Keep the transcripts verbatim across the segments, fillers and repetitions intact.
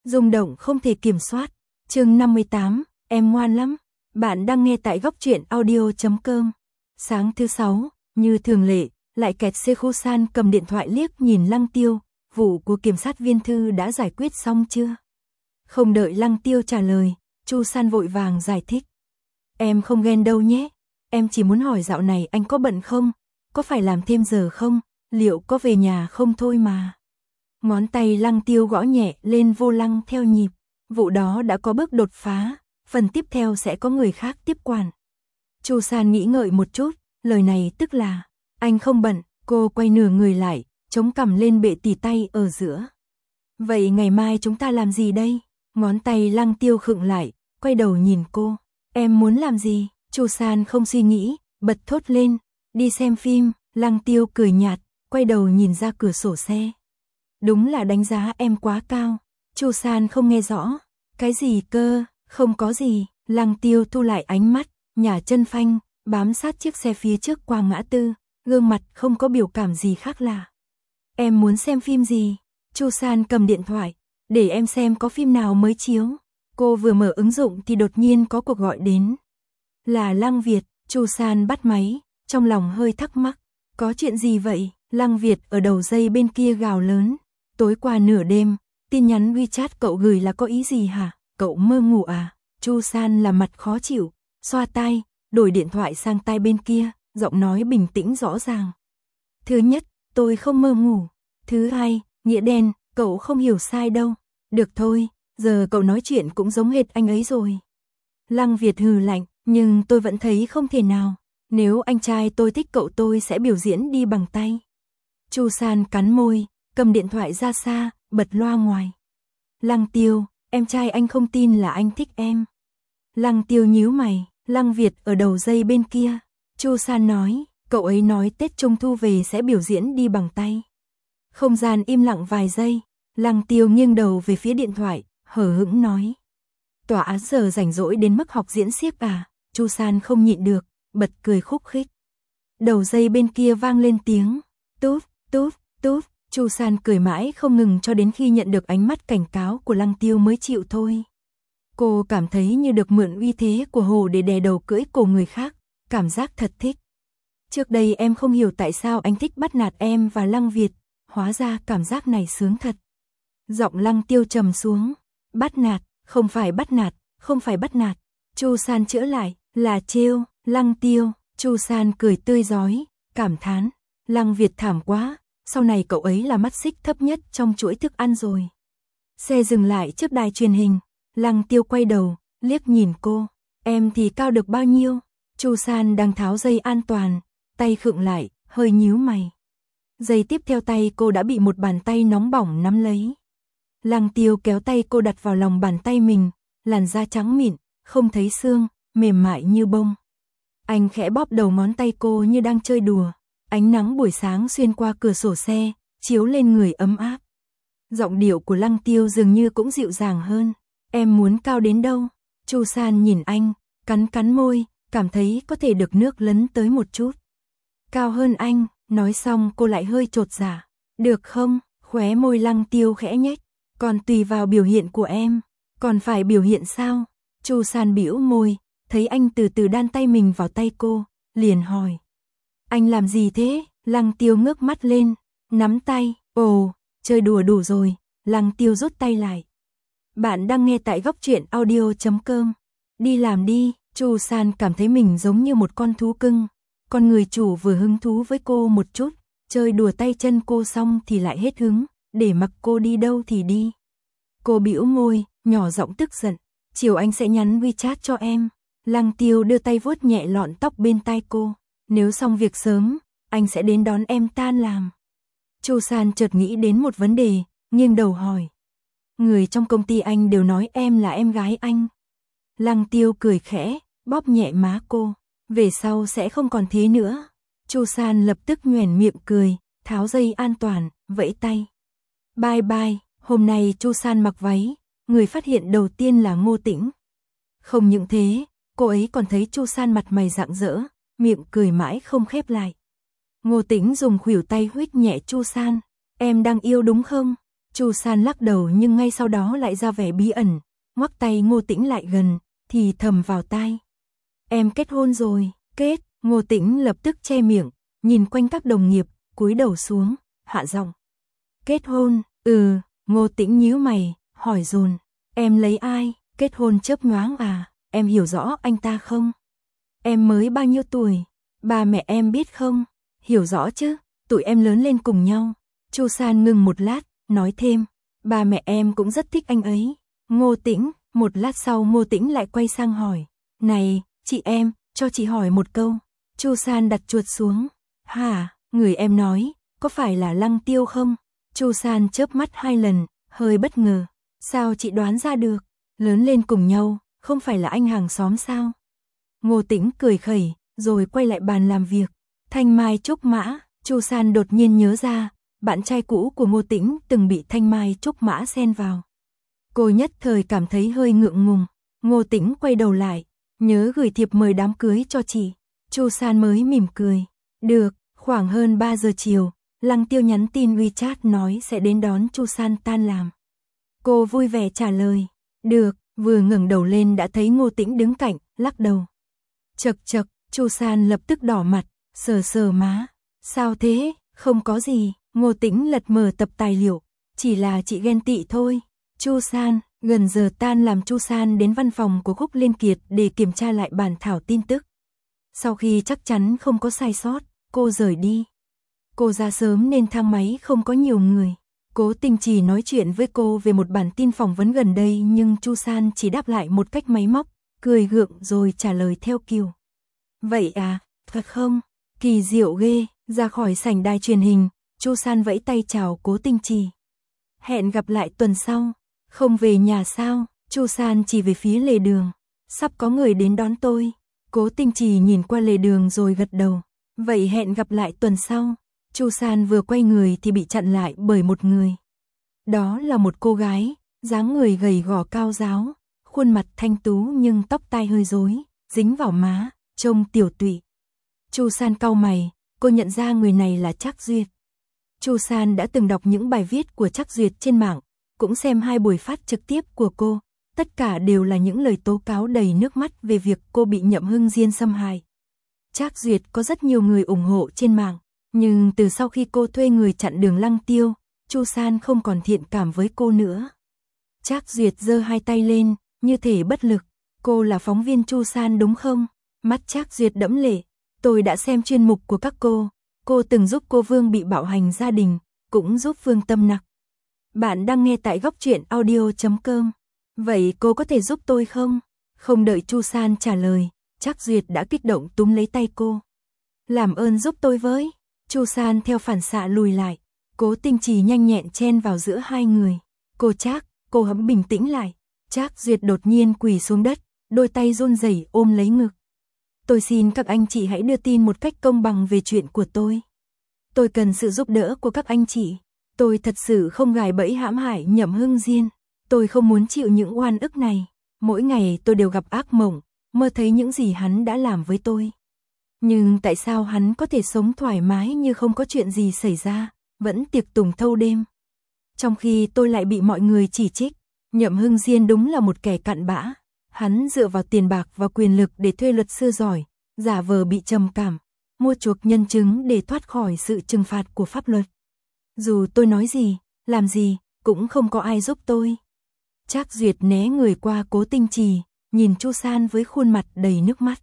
rung động không thể kiểm soát. Chương năm mươi tám, em ngoan lắm. Bạn đang nghe tại góc truyện audio chấm com. Sáng thứ sáu, như thường lệ, lại kẹt xe. Khu San cầm điện thoại liếc nhìn Lăng Tiêu, vụ của kiểm sát viên Thư đã giải quyết xong chưa? Không đợi Lăng Tiêu trả lời, Chu San vội vàng giải thích. Em không ghen đâu nhé, em chỉ muốn hỏi dạo này anh có bận không? Có phải làm thêm giờ không? Liệu có về nhà không thôi mà. Ngón tay Lăng Tiêu gõ nhẹ lên vô lăng theo nhịp. Vụ đó đã có bước đột phá, phần tiếp theo sẽ có người khác tiếp quản. Chu San nghĩ ngợi một chút, lời này tức là anh không bận. Cô quay nửa người lại, chống cằm lên bệ tỉ tay ở giữa. Vậy ngày mai chúng ta làm gì đây? Ngón tay Lăng Tiêu khựng lại, quay đầu nhìn cô. Em muốn làm gì? Chu San không suy nghĩ, bật thốt lên. Đi xem phim. Lăng Tiêu cười nhạt, quay đầu nhìn ra cửa sổ xe. Đúng là đánh giá em quá cao. Chu San không nghe rõ. Cái gì cơ? Không có gì. Lăng Tiêu thu lại ánh mắt, nhả chân phanh, bám sát chiếc xe phía trước qua ngã tư, gương mặt không có biểu cảm gì khác lạ. Em muốn xem phim gì? Chu San cầm điện thoại, để em xem có phim nào mới chiếu. Cô vừa mở ứng dụng thì đột nhiên có cuộc gọi đến. Là Lăng Việt. Chu San bắt máy, trong lòng hơi thắc mắc. Có chuyện gì vậy? Lăng Việt ở đầu dây bên kia gào lớn. Tối qua nửa đêm, tin nhắn WeChat cậu gửi là có ý gì hả? Cậu mơ ngủ à? Chu San là mặt khó chịu, xoa tai, đổi điện thoại sang tai bên kia, giọng nói bình tĩnh rõ ràng. Thứ nhất, tôi không mơ ngủ. Thứ hai, nghĩa đen, cậu không hiểu sai đâu. Được thôi, giờ cậu nói chuyện cũng giống hệt anh ấy rồi. Lăng Việt hừ lạnh, nhưng tôi vẫn thấy không thể nào. Nếu anh trai tôi thích cậu tôi sẽ biểu diễn đi bằng tay. Chu San cắn môi, cầm điện thoại ra xa, bật loa ngoài. Lăng Tiêu, em trai anh không tin là anh thích em. Lăng Tiêu nhíu mày. Lăng Việt ở đầu dây bên kia. Chu San nói, cậu ấy nói Tết Trung Thu về sẽ biểu diễn đi bằng tay. Không gian im lặng vài giây. Lăng Tiêu nghiêng đầu về phía điện thoại, hờ hững nói. Tòa án giờ rảnh rỗi đến mức học diễn xiếc à? Chu San không nhịn được, bật cười khúc khích. Đầu dây bên kia vang lên tiếng tút, tút, tút. Chu San cười mãi không ngừng cho đến khi nhận được ánh mắt cảnh cáo của Lăng Tiêu mới chịu thôi. Cô cảm thấy như được mượn uy thế của hồ để đè đầu cưỡi cổ người khác, cảm giác thật thích. Trước đây em không hiểu tại sao anh thích bắt nạt em và Lăng Việt, hóa ra cảm giác này sướng thật. Giọng Lăng Tiêu trầm xuống. Bắt nạt, không phải bắt nạt, không phải bắt nạt. Chu San chữa lại, là trêu. Lăng Tiêu. Chu San cười tươi rói, cảm thán. Lăng Việt thảm quá, sau này cậu ấy là mắt xích thấp nhất trong chuỗi thức ăn rồi. Xe dừng lại trước đài truyền hình. Lăng Tiêu quay đầu, liếc nhìn cô. Em thì cao được bao nhiêu? Chu San đang tháo dây an toàn, tay khựng lại, hơi nhíu mày. Giây tiếp theo tay cô đã bị một bàn tay nóng bỏng nắm lấy. Lăng Tiêu kéo tay cô đặt vào lòng bàn tay mình, làn da trắng mịn, không thấy xương, mềm mại như bông. Anh khẽ bóp đầu ngón tay cô như đang chơi đùa. Ánh nắng buổi sáng xuyên qua cửa sổ xe, chiếu lên người ấm áp. Giọng điệu của Lăng Tiêu dường như cũng dịu dàng hơn. Em muốn cao đến đâu? Chu San nhìn anh, cắn cắn môi, cảm thấy có thể được nước lấn tới một chút. Cao hơn anh. Nói xong cô lại hơi chột dạ. Được không? Khóe môi Lăng Tiêu khẽ nhếch. Còn tùy vào biểu hiện của em. Còn phải biểu hiện sao? Chu San bĩu môi, thấy anh từ từ đan tay mình vào tay cô, liền hỏi. Anh làm gì thế? Lăng Tiêu ngước mắt lên, nắm tay. Ồ, chơi đùa đủ rồi. Lăng Tiêu rút tay lại. Bạn đang nghe tại góc truyện audio chấm com. Đi làm đi. Chu San cảm thấy mình giống như một con thú cưng. Con người chủ vừa hứng thú với cô một chút, chơi đùa tay chân cô xong thì lại hết hứng, để mặc cô đi đâu thì đi. Cô bĩu môi, nhỏ giọng tức giận. Chiều anh sẽ nhắn WeChat cho em. Lăng Tiêu đưa tay vuốt nhẹ lọn tóc bên tai cô. Nếu xong việc sớm, anh sẽ đến đón em tan làm. Chu San chợt nghĩ đến một vấn đề, nghiêng đầu hỏi. Người trong công ty anh đều nói em là em gái anh. Lăng Tiêu cười khẽ, bóp nhẹ má cô. Về sau sẽ không còn thế nữa. Chu San lập tức nhoẻn miệng cười, tháo dây an toàn, vẫy tay. Bye bye. Hôm nay Chu San mặc váy, người phát hiện đầu tiên là Ngô Tĩnh. Không những thế, cô ấy còn thấy Chu San mặt mày rạng rỡ, miệng cười mãi không khép lại. Ngô Tĩnh dùng khuỷu tay huých nhẹ Chu San. Em đang yêu đúng không? Chu San lắc đầu nhưng ngay sau đó lại ra vẻ bí ẩn, ngoắc tay Ngô Tĩnh lại gần, thì thầm vào tai. Em kết hôn rồi, kết, Ngô Tĩnh lập tức che miệng, nhìn quanh các đồng nghiệp, cúi đầu xuống, hạ giọng. Kết hôn, ừ, Ngô Tĩnh nhíu mày, hỏi dồn, em lấy ai, kết hôn chớp nhoáng à, em hiểu rõ anh ta không? Em mới bao nhiêu tuổi, ba mẹ em biết không? Hiểu rõ chứ, tụi em lớn lên cùng nhau. Chu San ngừng một lát, nói thêm, ba mẹ em cũng rất thích anh ấy. Ngô Tĩnh, một lát sau Ngô Tĩnh lại quay sang hỏi, này, chị em, cho chị hỏi một câu. Chu San đặt chuột xuống, hả, người em nói, có phải là Lăng Tiêu không? Chu San chớp mắt hai lần, hơi bất ngờ, sao chị đoán ra được, lớn lên cùng nhau, không phải là anh hàng xóm sao? Ngô Tĩnh cười khẩy, rồi quay lại bàn làm việc. Thanh Mai Trúc Mã, Chu San đột nhiên nhớ ra, bạn trai cũ của Ngô Tĩnh từng bị Thanh Mai Trúc Mã xen vào. Cô nhất thời cảm thấy hơi ngượng ngùng. Ngô Tĩnh quay đầu lại, nhớ gửi thiệp mời đám cưới cho chị. Chu San mới mỉm cười. Được, khoảng hơn ba giờ chiều, Lăng Tiêu nhắn tin WeChat nói sẽ đến đón Chu San tan làm. Cô vui vẻ trả lời. Được, vừa ngẩng đầu lên đã thấy Ngô Tĩnh đứng cạnh, lắc đầu. Chậc chậc, Chu San lập tức đỏ mặt, sờ sờ má. Sao thế, không có gì, Ngô Tĩnh lật mở tập tài liệu, chỉ là chị ghen tị thôi. Chu San, gần giờ tan làm Chu San đến văn phòng của Khúc Liên Kiệt để kiểm tra lại bản thảo tin tức. Sau khi chắc chắn không có sai sót, cô rời đi. Cô ra sớm nên thang máy không có nhiều người. Cố Tinh Trì nói chuyện với cô về một bản tin phỏng vấn gần đây nhưng Chu San chỉ đáp lại một cách máy móc, cười gượng rồi trả lời theo kiểu. Vậy à, thật không? Kỳ diệu ghê, ra khỏi sảnh đài truyền hình, Chu San vẫy tay chào Cố Tinh Trì. Hẹn gặp lại tuần sau, không về nhà sao? Chu San chỉ về phía lề đường. Sắp có người đến đón tôi. Cố Tinh Trì nhìn qua lề đường rồi gật đầu. Vậy hẹn gặp lại tuần sau. Chu San vừa quay người thì bị chặn lại bởi một người. Đó là một cô gái, dáng người gầy gò cao ráo, khuôn mặt thanh tú nhưng tóc tai hơi rối, dính vào má, trông tiểu tụy. Chu San cau mày, cô nhận ra người này là Trác Duyệt. Chu San đã từng đọc những bài viết của Trác Duyệt trên mạng, cũng xem hai buổi phát trực tiếp của cô, tất cả đều là những lời tố cáo đầy nước mắt về việc cô bị Nhậm Hưng Diên xâm hại. Trác Duyệt có rất nhiều người ủng hộ trên mạng, nhưng từ sau khi cô thuê người chặn đường Lăng Tiêu, Chu San không còn thiện cảm với cô nữa. Trác Duyệt giơ hai tay lên, như thể bất lực. Cô là phóng viên Chu San đúng không? Mắt Trác Duyệt đẫm lệ. Tôi đã xem chuyên mục của các cô. Cô từng giúp cô Vương bị bạo hành gia đình, cũng giúp Vương tâm nặc. Bạn đang nghe tại góc truyện audio chấm com. Vậy cô có thể giúp tôi không? Không đợi Chu San trả lời, Trác Duyệt đã kích động túm lấy tay cô. Làm ơn giúp tôi với. Chu San theo phản xạ lùi lại. Cố Tinh Trì nhanh nhẹn chen vào giữa hai người. Cô Trác, cô hãy bình tĩnh lại. Trác Duyệt đột nhiên quỳ xuống đất, đôi tay run rẩy ôm lấy ngực. Tôi xin các anh chị hãy đưa tin một cách công bằng về chuyện của tôi. Tôi cần sự giúp đỡ của các anh chị. Tôi thật sự không gài bẫy hãm hại Nhậm Hưng Diên. Tôi không muốn chịu những oan ức này. Mỗi ngày tôi đều gặp ác mộng, mơ thấy những gì hắn đã làm với tôi. Nhưng tại sao hắn có thể sống thoải mái như không có chuyện gì xảy ra, vẫn tiệc tùng thâu đêm? Trong khi tôi lại bị mọi người chỉ trích. Nhậm Hưng Diên đúng là một kẻ cặn bã. Hắn dựa vào tiền bạc và quyền lực để thuê luật sư giỏi, giả vờ bị trầm cảm, mua chuộc nhân chứng để thoát khỏi sự trừng phạt của pháp luật. Dù tôi nói gì, làm gì, cũng không có ai giúp tôi. Trác Duyệt né người qua Cố Tinh Trì, nhìn Chu San với khuôn mặt đầy nước mắt.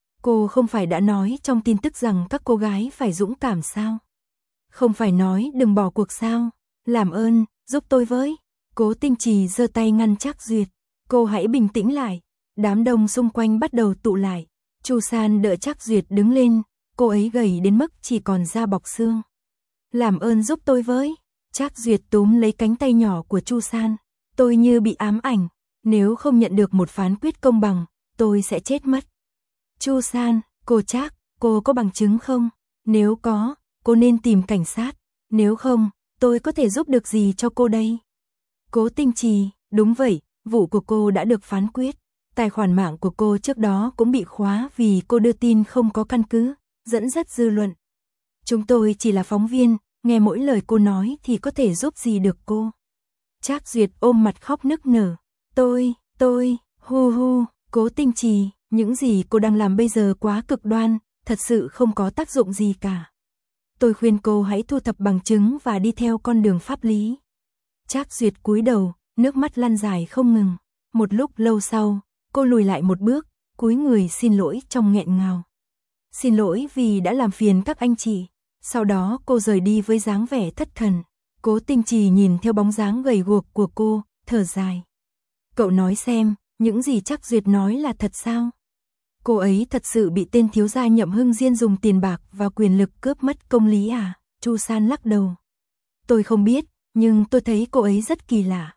Cô không phải đã nói trong tin tức rằng các cô gái phải dũng cảm sao? Không phải nói đừng bỏ cuộc sao? Làm ơn, giúp tôi với. Cố Tinh Trì giơ tay ngăn Trác Duyệt. Cô hãy bình tĩnh lại. Đám đông xung quanh bắt đầu tụ lại. Chu San đỡ Trác Duyệt đứng lên. Cô ấy gầy đến mức chỉ còn da bọc xương. Làm ơn giúp tôi với. Trác Duyệt túm lấy cánh tay nhỏ của Chu San. Tôi như bị ám ảnh. Nếu không nhận được một phán quyết công bằng, tôi sẽ chết mất. Chu San, cô Trác, cô có bằng chứng không? Nếu có, cô nên tìm cảnh sát. Nếu không, tôi có thể giúp được gì cho cô đây? Cố Tinh Trì, đúng vậy, vụ của cô đã được phán quyết. Tài khoản mạng của cô trước đó cũng bị khóa vì cô đưa tin không có căn cứ, dẫn dắt dư luận. Chúng tôi chỉ là phóng viên, nghe mỗi lời cô nói thì có thể giúp gì được cô. Trác Duyệt ôm mặt khóc nức nở. Tôi, tôi, hu hu, Cố Tinh Trì, những gì cô đang làm bây giờ quá cực đoan, thật sự không có tác dụng gì cả. Tôi khuyên cô hãy thu thập bằng chứng và đi theo con đường pháp lý. Trác Duyệt cúi đầu, nước mắt lăn dài không ngừng. Một lúc lâu sau, cô lùi lại một bước, cúi người xin lỗi trong nghẹn ngào. Xin lỗi vì đã làm phiền các anh chị. Sau đó cô rời đi với dáng vẻ thất thần. Cố Tinh Trì nhìn theo bóng dáng gầy guộc của cô, thở dài. Cậu nói xem, những gì Trác Duyệt nói là thật sao? Cô ấy thật sự bị tên thiếu gia Nhậm Hưng Diên dùng tiền bạc và quyền lực cướp mất công lý à? Chu San lắc đầu. Tôi không biết, nhưng tôi thấy cô ấy rất kỳ lạ.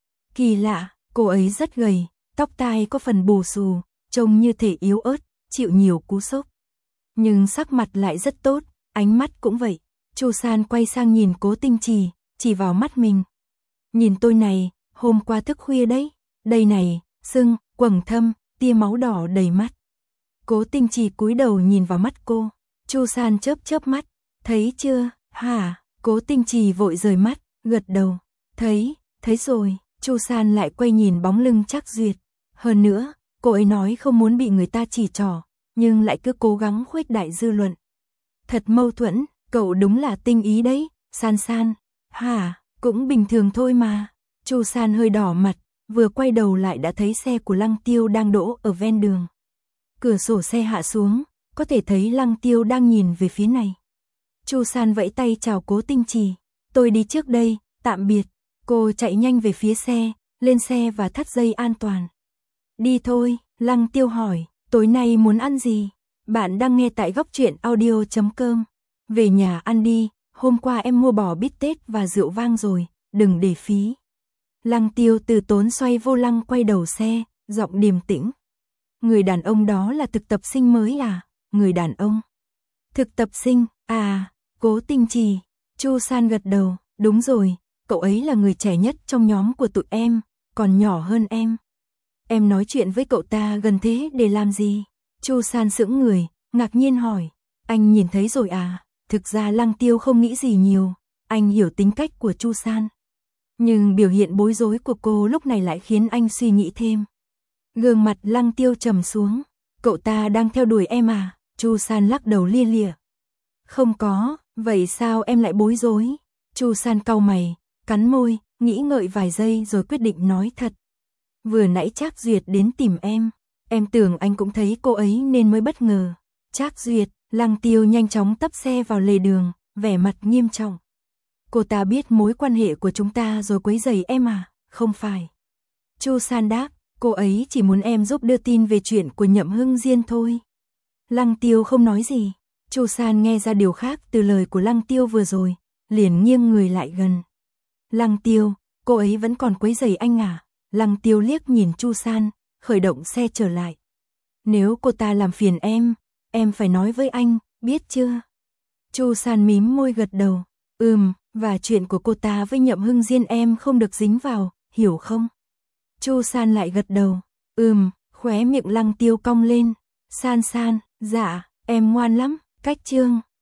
Kỳ lạ, cô ấy rất gầy, tóc tai có phần bù xù, trông như thể yếu ớt, chịu nhiều cú sốc. Nhưng sắc mặt lại rất tốt, ánh mắt cũng vậy. Chu San quay sang nhìn Cố Tinh Trì, chỉ vào mắt mình. Nhìn tôi này, hôm qua thức khuya đấy. Đây này, sưng, quầng thâm, tia máu đỏ đầy mắt. Cố Tinh Trì cúi đầu nhìn vào mắt cô. Chu San chớp chớp mắt. Thấy chưa, hả? Cố Tinh Trì vội rời mắt, gật đầu. Thấy, thấy rồi. Chu San lại quay nhìn bóng lưng Trác Duyệt. Hơn nữa, cô ấy nói không muốn bị người ta chỉ trỏ, nhưng lại cứ cố gắng khuếch đại dư luận. Thật mâu thuẫn, cậu đúng là tinh ý đấy, San San. Hả, cũng bình thường thôi mà. Chu San hơi đỏ mặt, vừa quay đầu lại đã thấy xe của Lăng Tiêu đang đỗ ở ven đường. Cửa sổ xe hạ xuống, có thể thấy Lăng Tiêu đang nhìn về phía này. Chu San vẫy tay chào Cố Tinh Trì. Tôi đi trước đây, tạm biệt. Cô chạy nhanh về phía xe, lên xe và thắt dây an toàn. Đi thôi, Lăng Tiêu hỏi, tối nay muốn ăn gì? Bạn đang nghe tại góc truyện audio chấm com. Về nhà ăn đi, hôm qua em mua bò bít tết và rượu vang rồi, đừng để phí. Lăng Tiêu từ tốn xoay vô lăng quay đầu xe, giọng điềm tĩnh. Người đàn ông đó là thực tập sinh mới à? Người đàn ông? Thực tập sinh, à, Cố Tinh Trì. Chu San gật đầu, đúng rồi, cậu ấy là người trẻ nhất trong nhóm của tụi em, còn nhỏ hơn em. Em nói chuyện với cậu ta gần thế để làm gì? Chu San sững người, ngạc nhiên hỏi. Anh nhìn thấy rồi à? Thực ra Lăng Tiêu không nghĩ gì nhiều, anh hiểu tính cách của Chu San. Nhưng biểu hiện bối rối của cô lúc này lại khiến anh suy nghĩ thêm. Gương mặt Lăng Tiêu trầm xuống. Cậu ta đang theo đuổi em à? Chu San lắc đầu lia lịa. Không có, vậy sao em lại bối rối? Chu San cau mày, cắn môi, nghĩ ngợi vài giây rồi quyết định nói thật. Vừa nãy Trác Duyệt đến tìm em, em tưởng anh cũng thấy cô ấy nên mới bất ngờ. Trác Duyệt, Lăng Tiêu nhanh chóng tấp xe vào lề đường, vẻ mặt nghiêm trọng. Cô ta biết mối quan hệ của chúng ta rồi quấy rầy em à? Không phải. Chu San đáp, cô ấy chỉ muốn em giúp đưa tin về chuyện của Nhậm Hưng Diên thôi. Lăng Tiêu không nói gì. Chu San nghe ra điều khác từ lời của Lăng Tiêu vừa rồi, liền nghiêng người lại gần. Lăng Tiêu, cô ấy vẫn còn quấy rầy anh à? Lăng Tiêu liếc nhìn Chu San, khởi động xe trở lại. Nếu cô ta làm phiền em, em phải nói với anh, biết chưa? Chu San mím môi gật đầu. Ừm, và chuyện của cô ta với Nhậm Hưng Diên em không được dính vào, hiểu không? Chu San lại gật đầu. Ừm, khóe miệng Lăng Tiêu cong lên. San San, dạ, em ngoan lắm, cách chương.